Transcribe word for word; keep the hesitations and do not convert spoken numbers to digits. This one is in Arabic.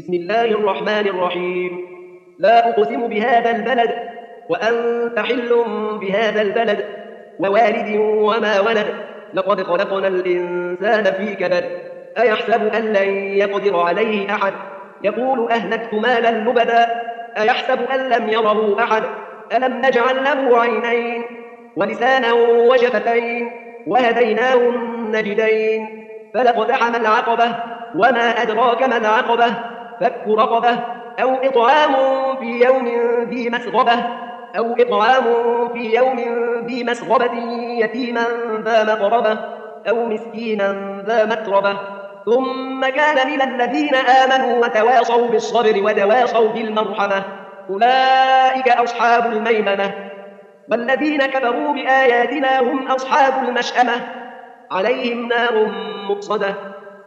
بسم الله الرحمن الرحيم. لا أقسم بهذا البلد وأنت حل بهذا البلد ووالد وما ولد. لقد خلقنا الإنسان في كبد. أيحسب أن لن يقدر عليه أحد؟ يقول أهلكت مالا لبدا. أيحسب أن لم يره أحد؟ ألم نجعل له عينين ولسانا وشفتين وهديناه النجدين. فلاقتحم العقبة وما أدراك ما العقبة. فك رقبة أو إطعام في يوم ذي مسغبة أو إطعام في يوم ذي مسغبة يتيما ذا مقربة أو مسكينا ذا متربة ثم كان من الذين آمنوا وتواصوا بالصبر وتواصوا بالمرحمة أولئك أصحاب الميمنة. والذين كفروا بآياتنا هم أصحاب المشأمة عليهم نار مؤصدة